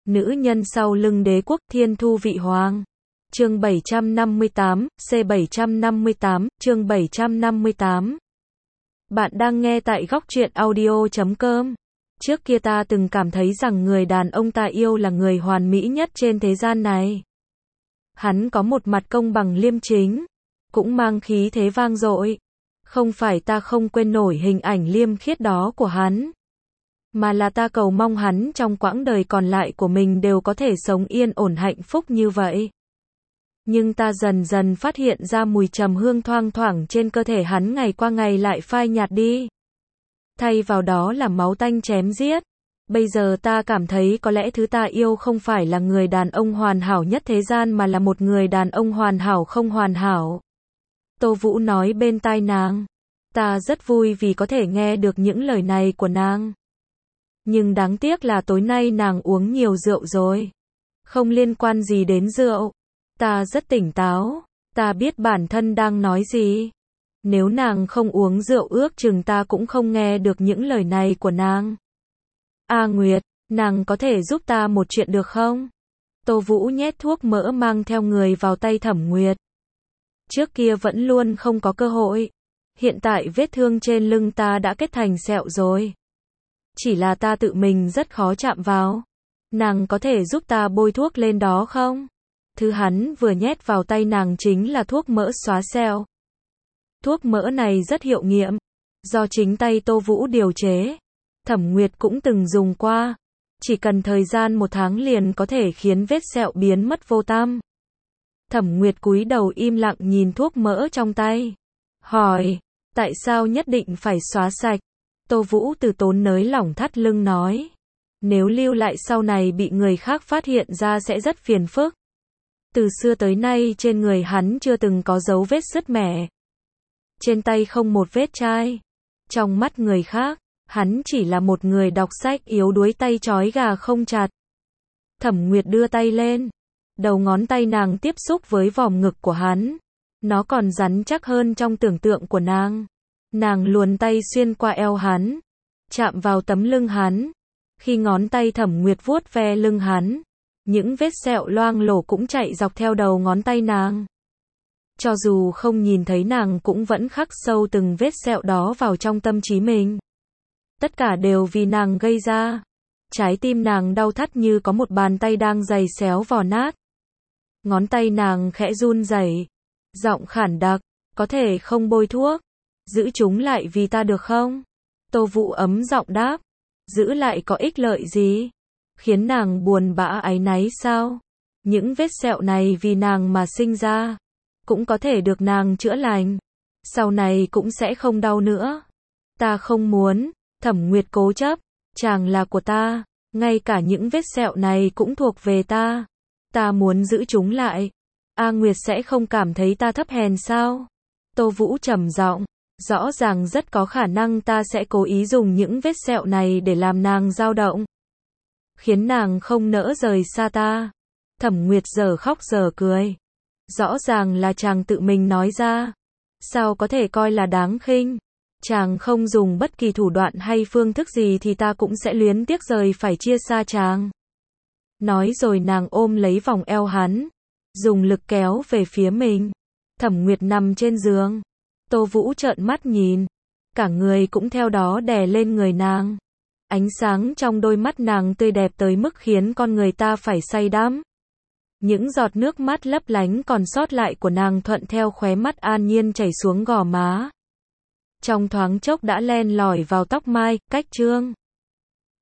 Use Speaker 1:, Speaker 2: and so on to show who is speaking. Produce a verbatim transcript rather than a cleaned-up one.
Speaker 1: Nữ nhân sau lưng đế quốc Thiên Thu Vị Hoàng. Chương bảy trăm năm mươi tám, C bảy trăm năm mươi tám, chương bảy trăm năm mươi tám. Bạn đang nghe tại góc truyện audio chấm com. Trước kia ta từng cảm thấy rằng người đàn ông ta yêu là người hoàn mỹ nhất trên thế gian này. Hắn có một mặt công bằng liêm chính, cũng mang khí thế vang dội. Không phải ta không quên nổi hình ảnh liêm khiết đó của hắn, mà là ta cầu mong hắn trong quãng đời còn lại của mình đều có thể sống yên ổn hạnh phúc như vậy. Nhưng ta dần dần phát hiện ra mùi trầm hương thoang thoảng trên cơ thể hắn ngày qua ngày lại phai nhạt đi. Thay vào đó là máu tanh chém giết. Bây giờ ta cảm thấy có lẽ thứ ta yêu không phải là người đàn ông hoàn hảo nhất thế gian mà là một người đàn ông hoàn hảo không hoàn hảo. Tô Vũ nói bên tai nàng. Ta rất vui vì có thể nghe được những lời này của nàng. Nhưng đáng tiếc là tối nay nàng uống nhiều rượu rồi. Không liên quan gì đến rượu. Ta rất tỉnh táo. Ta biết bản thân đang nói gì. Nếu nàng không uống rượu ước chừng ta cũng không nghe được những lời này của nàng. A Nguyệt, nàng có thể giúp ta một chuyện được không? Tô Vũ nhét thuốc mỡ mang theo người vào tay Thẩm Nguyệt. Trước kia vẫn luôn không có cơ hội. Hiện tại vết thương trên lưng ta đã kết thành sẹo rồi. Chỉ là ta tự mình rất khó chạm vào. Nàng có thể giúp ta bôi thuốc lên đó không? Thứ hắn vừa nhét vào tay nàng chính là thuốc mỡ xóa sẹo. Thuốc mỡ này rất hiệu nghiệm, do chính tay Tô Vũ điều chế. Thẩm Nguyệt cũng từng dùng qua. Chỉ cần thời gian một tháng liền có thể khiến vết sẹo biến mất vô tăm. Thẩm Nguyệt cúi đầu im lặng nhìn thuốc mỡ trong tay. Hỏi, tại sao nhất định phải xóa sạch? Tô Vũ từ tốn nới lỏng thắt lưng nói. Nếu lưu lại sau này bị người khác phát hiện ra sẽ rất phiền phức. Từ xưa tới nay trên người hắn chưa từng có dấu vết sứt mẻ. Trên tay không một vết chai. Trong mắt người khác, hắn chỉ là một người đọc sách yếu đuối tay trói gà không chặt. Thẩm Nguyệt đưa tay lên. Đầu ngón tay nàng tiếp xúc với vòm ngực của hắn. Nó còn rắn chắc hơn trong tưởng tượng của nàng. Nàng luồn tay xuyên qua eo hắn, chạm vào tấm lưng hắn. Khi ngón tay Thẩm Nguyệt vuốt ve lưng hắn, những vết sẹo loang lổ cũng chạy dọc theo đầu ngón tay nàng. Cho dù không nhìn thấy nàng cũng vẫn khắc sâu từng vết sẹo đó vào trong tâm trí mình. Tất cả đều vì nàng gây ra. Trái tim nàng đau thắt như có một bàn tay đang giày xéo vò nát. Ngón tay nàng khẽ run rẩy, giọng khản đặc, có thể không bôi thuốc, giữ chúng lại vì ta được không? Tô Vũ ấm giọng đáp, giữ lại có ích lợi gì? Khiến nàng buồn bã áy náy sao? Những vết sẹo này vì nàng mà sinh ra, cũng có thể được nàng chữa lành. Sau này cũng sẽ không đau nữa. Ta không muốn. Thẩm Nguyệt cố chấp, chàng là của ta, ngay cả những vết sẹo này cũng thuộc về ta. Ta muốn giữ chúng lại. A Nguyệt sẽ không cảm thấy ta thấp hèn sao? Tô Vũ trầm giọng, rõ ràng rất có khả năng ta sẽ cố ý dùng những vết sẹo này để làm nàng dao động, khiến nàng không nỡ rời xa ta. Thẩm Nguyệt giờ khóc giờ cười. Rõ ràng là chàng tự mình nói ra. Sao có thể coi là đáng khinh? Chàng không dùng bất kỳ thủ đoạn hay phương thức gì thì ta cũng sẽ luyến tiếc rời phải chia xa chàng. Nói rồi nàng ôm lấy vòng eo hắn, dùng lực kéo về phía mình. Thẩm Nguyệt nằm trên giường. Tô Vũ trợn mắt nhìn. Cả người cũng theo đó đè lên người nàng. Ánh sáng trong đôi mắt nàng tươi đẹp tới mức khiến con người ta phải say đắm. Những giọt nước mắt lấp lánh còn sót lại của nàng thuận theo khóe mắt an nhiên chảy xuống gò má. Trong thoáng chốc đã len lỏi vào tóc mai, cách trương.